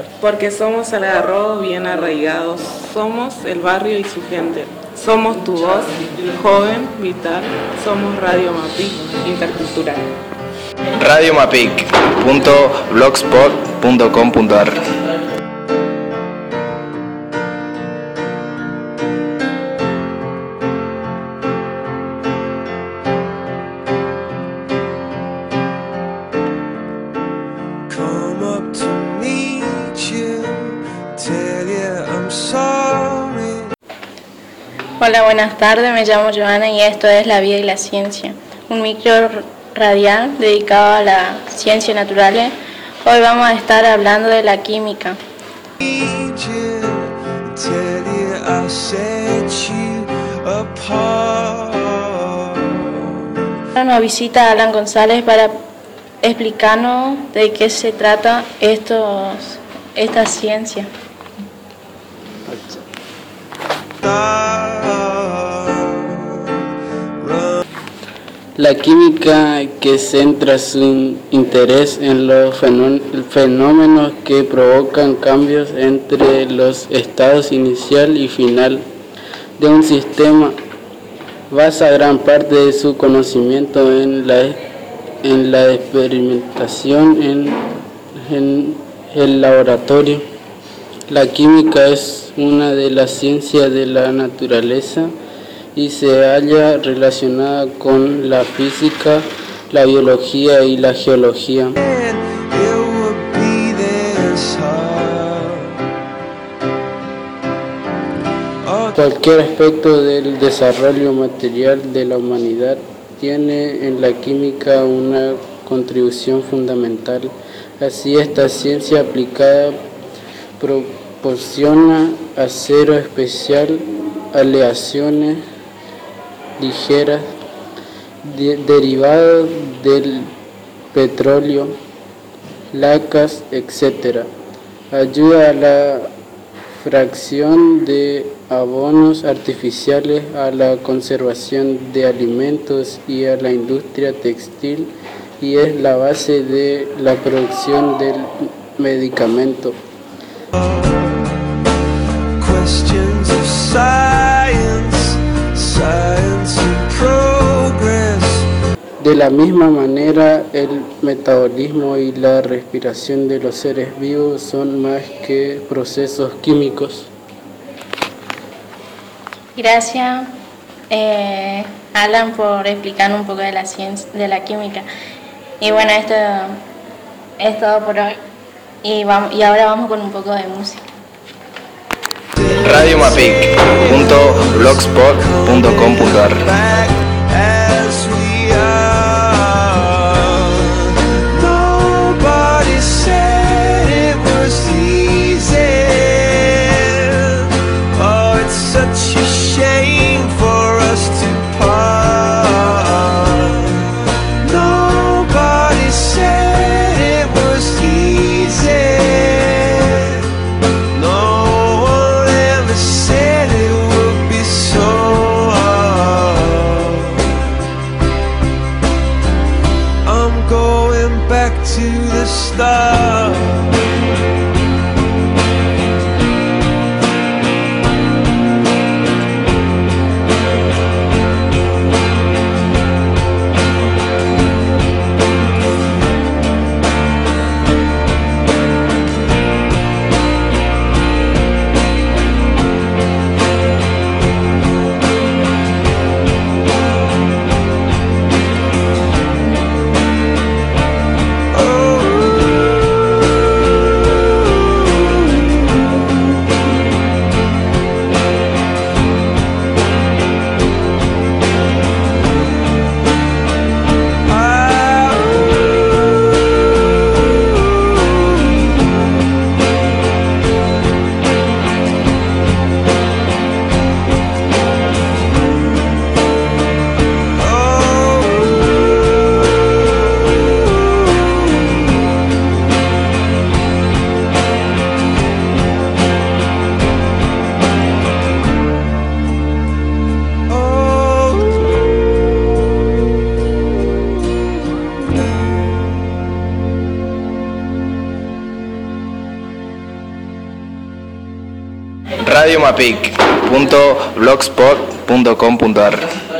Porque somos Algarrobos bien arraigados, somos el barrio y su gente. Somos tu voz, joven, vital, somos Radio Mapic Intercultural. radiomapic.blogspot.com.ar. Hola, buenas tardes, me llamo Joana y esto es La Vida y la Ciencia, un micro radial dedicado a las ciencias naturales. Hoy vamos a estar hablando de la química. Ahora nos visita Alan González para explicarnos de qué se trata esta ciencia. La química, que centra su interés en los fenómenos que provocan cambios entre los estados inicial y final de un sistema, basa gran parte de su conocimiento en la experimentación en el laboratorio. La química es una de las ciencias de la naturaleza y se halla relacionada con la física, la biología y la geología. Cualquier aspecto del desarrollo material de la humanidad tiene en la química una contribución fundamental. Así, esta ciencia aplicada proporciona acero especial, aleaciones ligeras, derivados del petróleo, lacas, etc. Ayuda a la fracción de abonos artificiales, a la conservación de alimentos y a la industria textil, y es la base de la producción del medicamento. De la misma manera, el metabolismo y la respiración de los seres vivos son más que procesos químicos. Gracias, Alan, por explicar un poco de la ciencia, de la química. Y bueno, esto es todo por hoy. Y ahora vamos con un poco de música. radiomapic.blogspot.com.ar. Back to the start. radiomapic.blogspot.com.ar